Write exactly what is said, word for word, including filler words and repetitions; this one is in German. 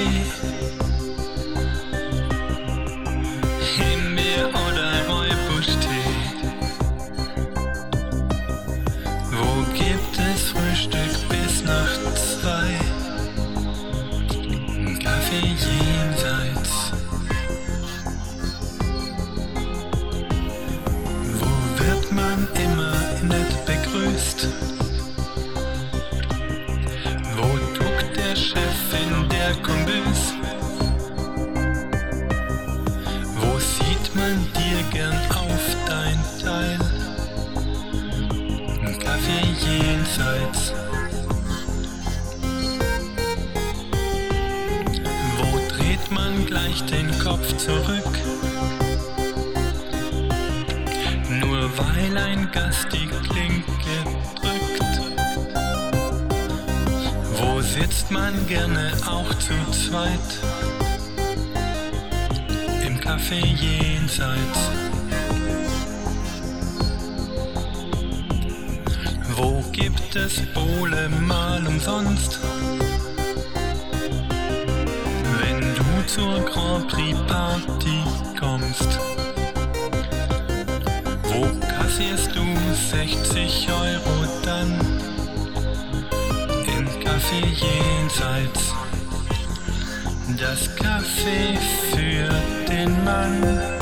Kaffee, Himbeer oder Räubusch-Tee? Wo gibt es Frühstück bis nach zwei? Kaffee jenseits. Wo wird man immer nett begrüßt? Wo duckt der Chef in der Kombüs? Wo sieht man dir gern auf dein Teil? Kaffee jenseits. Wo dreht man gleich den Kopf zurück? Nur weil ein Gast die Klinke drückt. Wo sitzt man gerne auch zu zweit? Im Café jenseits. Wo gibt es Bowle mal umsonst? Wenn du zur Grand Prix Party kommst. Wo kassierst du sechzig Euro dann? Im Café jenseits. Das Café für den Mann.